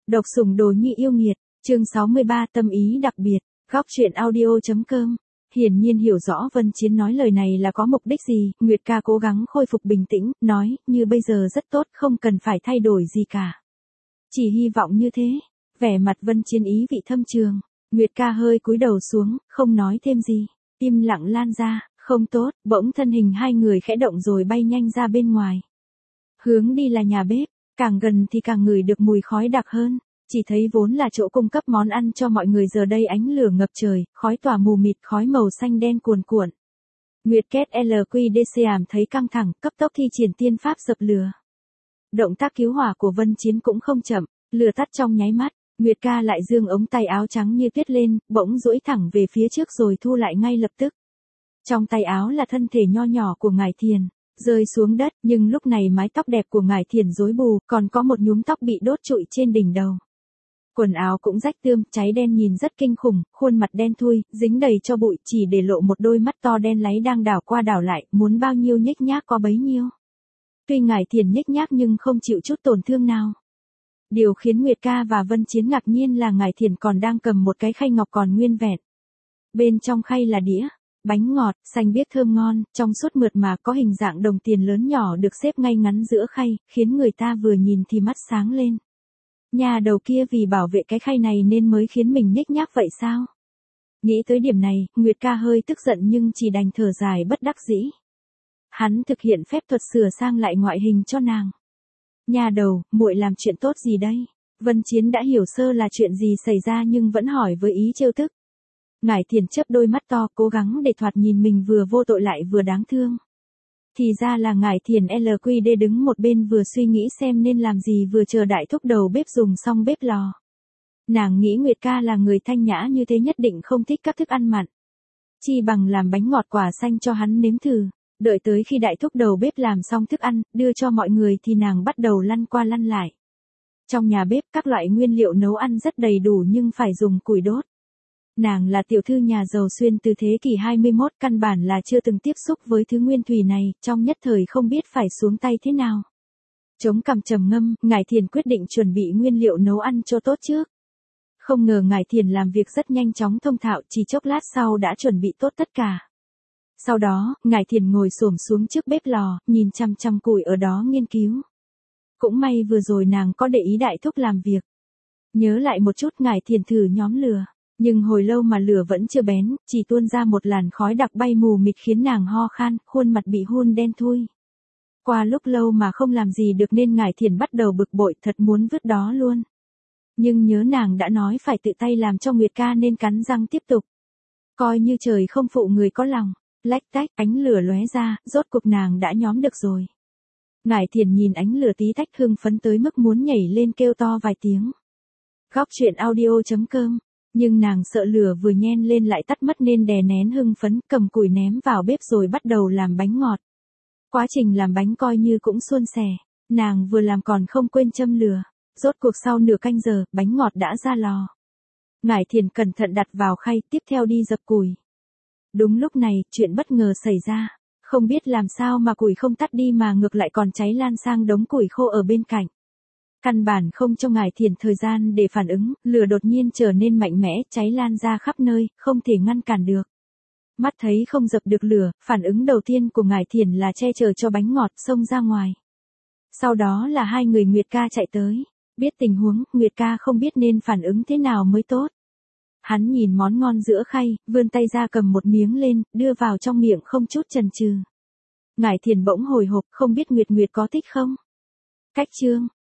Độc sủng đồ nhi yêu nghiệt, chương 63 tâm ý đặc biệt, góc truyện audio.com. Hiển nhiên hiểu rõ Vân Chiến nói lời này là có mục đích gì, Nguyệt ca cố gắng khôi phục bình tĩnh, nói, như bây giờ rất tốt, không cần phải thay đổi gì cả. Chỉ hy vọng như thế, vẻ mặt Vân Chiến ý vị thâm trường, Nguyệt ca hơi cúi đầu xuống, không nói thêm gì, im lặng lan ra, không tốt, bỗng thân hình hai người khẽ động rồi bay nhanh ra bên ngoài. Hướng đi là nhà bếp, càng gần thì càng ngửi được mùi khói đặc hơn. Chỉ thấy vốn là chỗ cung cấp món ăn cho mọi người giờ đây ánh lửa ngập trời, khói tỏa mù mịt, khói màu xanh đen cuồn cuộn. Nguyệt Kết LQDC ảm thấy căng thẳng, cấp tốc thi triển tiên pháp dập lửa. Động tác cứu hỏa của Vân Chiến cũng không chậm, lửa tắt trong nháy mắt, Nguyệt ca lại giương ống tay áo trắng như tuyết lên, bỗng duỗi thẳng về phía trước rồi thu lại ngay lập tức. Trong tay áo là thân thể nho nhỏ của Ngải Thiền, rơi xuống đất, nhưng lúc này mái tóc đẹp của Ngải Thiền rối bù, còn có một nhúm tóc bị đốt trụi trên đỉnh đầu. Quần áo cũng rách tươm, cháy đen nhìn rất kinh khủng, khuôn mặt đen thui, dính đầy cho bụi, chỉ để lộ một đôi mắt to đen láy đang đảo qua đảo lại, muốn bao nhiêu nhếch nhác có bấy nhiêu. Tuy Ngải Thiền nhếch nhác nhưng không chịu chút tổn thương nào. Điều khiến Nguyệt ca và Vân Chiến ngạc nhiên là Ngải Thiền còn đang cầm một cái khay ngọc còn nguyên vẹn. Bên trong khay là đĩa bánh ngọt, xanh biếc thơm ngon, trong suốt mượt mà có hình dạng đồng tiền lớn nhỏ được xếp ngay ngắn giữa khay, khiến người ta vừa nhìn thì mắt sáng lên. Nhà đầu kia vì bảo vệ cái khay này nên mới khiến mình nhếch nhác vậy sao? Nghĩ tới điểm này, Nguyệt ca hơi tức giận nhưng chỉ đành thở dài bất đắc dĩ. Hắn thực hiện phép thuật sửa sang lại ngoại hình cho nàng. Nhà đầu, muội làm chuyện tốt gì đây? Vân Chiến đã hiểu sơ là chuyện gì xảy ra nhưng vẫn hỏi với ý trêu tức. Ngải Thiền chớp đôi mắt to cố gắng để thoạt nhìn mình vừa vô tội lại vừa đáng thương. Thì ra là Ngải Thiền LQD đứng một bên vừa suy nghĩ xem nên làm gì vừa chờ đại thúc đầu bếp dùng xong bếp lò. Nàng nghĩ Nguyệt ca là người thanh nhã như thế nhất định không thích các thức ăn mặn. Chi bằng làm bánh ngọt quả xanh cho hắn nếm thử. Đợi tới khi đại thúc đầu bếp làm xong thức ăn, đưa cho mọi người thì nàng bắt đầu lăn qua lăn lại. Trong nhà bếp các loại nguyên liệu nấu ăn rất đầy đủ nhưng phải dùng củi đốt. Nàng là tiểu thư nhà giàu xuyên từ thế kỷ 21, căn bản là chưa từng tiếp xúc với thứ nguyên thủy này, trong nhất thời không biết phải xuống tay thế nào. Chống cằm trầm ngâm, Ngải Thiền quyết định chuẩn bị nguyên liệu nấu ăn cho tốt trước. Không ngờ Ngải Thiền làm việc rất nhanh chóng thông thạo, chỉ chốc lát sau đã chuẩn bị tốt tất cả. Sau đó, Ngải Thiền ngồi xổm xuống trước bếp lò, nhìn chăm chăm củi ở đó nghiên cứu. Cũng may vừa rồi nàng có để ý đại thúc làm việc. Nhớ lại một chút, Ngải Thiền thử nhóm lửa. Nhưng hồi lâu mà lửa vẫn chưa bén, chỉ tuôn ra một làn khói đặc bay mù mịt khiến nàng ho khan, khuôn mặt bị hun đen thui. Qua lúc lâu mà không làm gì được nên Ngải Thiền bắt đầu bực bội, thật muốn vứt đó luôn. Nhưng nhớ nàng đã nói phải tự tay làm cho Nguyệt ca nên cắn răng tiếp tục. Coi như trời không phụ người có lòng, lách tách, ánh lửa lóe ra, rốt cuộc nàng đã nhóm được rồi. Ngải Thiền nhìn ánh lửa tí tách hưng phấn tới mức muốn nhảy lên kêu to vài tiếng. Góc truyện audio.com. Nhưng nàng sợ lửa vừa nhen lên lại tắt mất nên đè nén hưng phấn, cầm củi ném vào bếp rồi bắt đầu làm bánh ngọt. Quá trình làm bánh coi như cũng suôn sẻ, nàng vừa làm còn không quên châm lửa. Rốt cuộc sau nửa canh giờ, bánh ngọt đã ra lò. Ngải Thiền cẩn thận đặt vào khay, tiếp theo đi dập củi. Đúng lúc này, chuyện bất ngờ xảy ra. Không biết làm sao mà củi không tắt đi mà ngược lại còn cháy lan sang đống củi khô ở bên cạnh. Căn bản không cho Ngải Thiền thời gian để phản ứng, lửa đột nhiên trở nên mạnh mẽ, cháy lan ra khắp nơi, không thể ngăn cản được. Mắt thấy không dập được lửa, phản ứng đầu tiên của Ngải Thiền là che chở cho bánh ngọt xông ra ngoài. Sau đó là hai người Nguyệt ca chạy tới. Biết tình huống, Nguyệt ca không biết nên phản ứng thế nào mới tốt. Hắn nhìn món ngon giữa khay, vươn tay ra cầm một miếng lên, đưa vào trong miệng không chút chần chừ. Ngải Thiền bỗng hồi hộp, không biết Nguyệt Nguyệt có thích không? Cách chương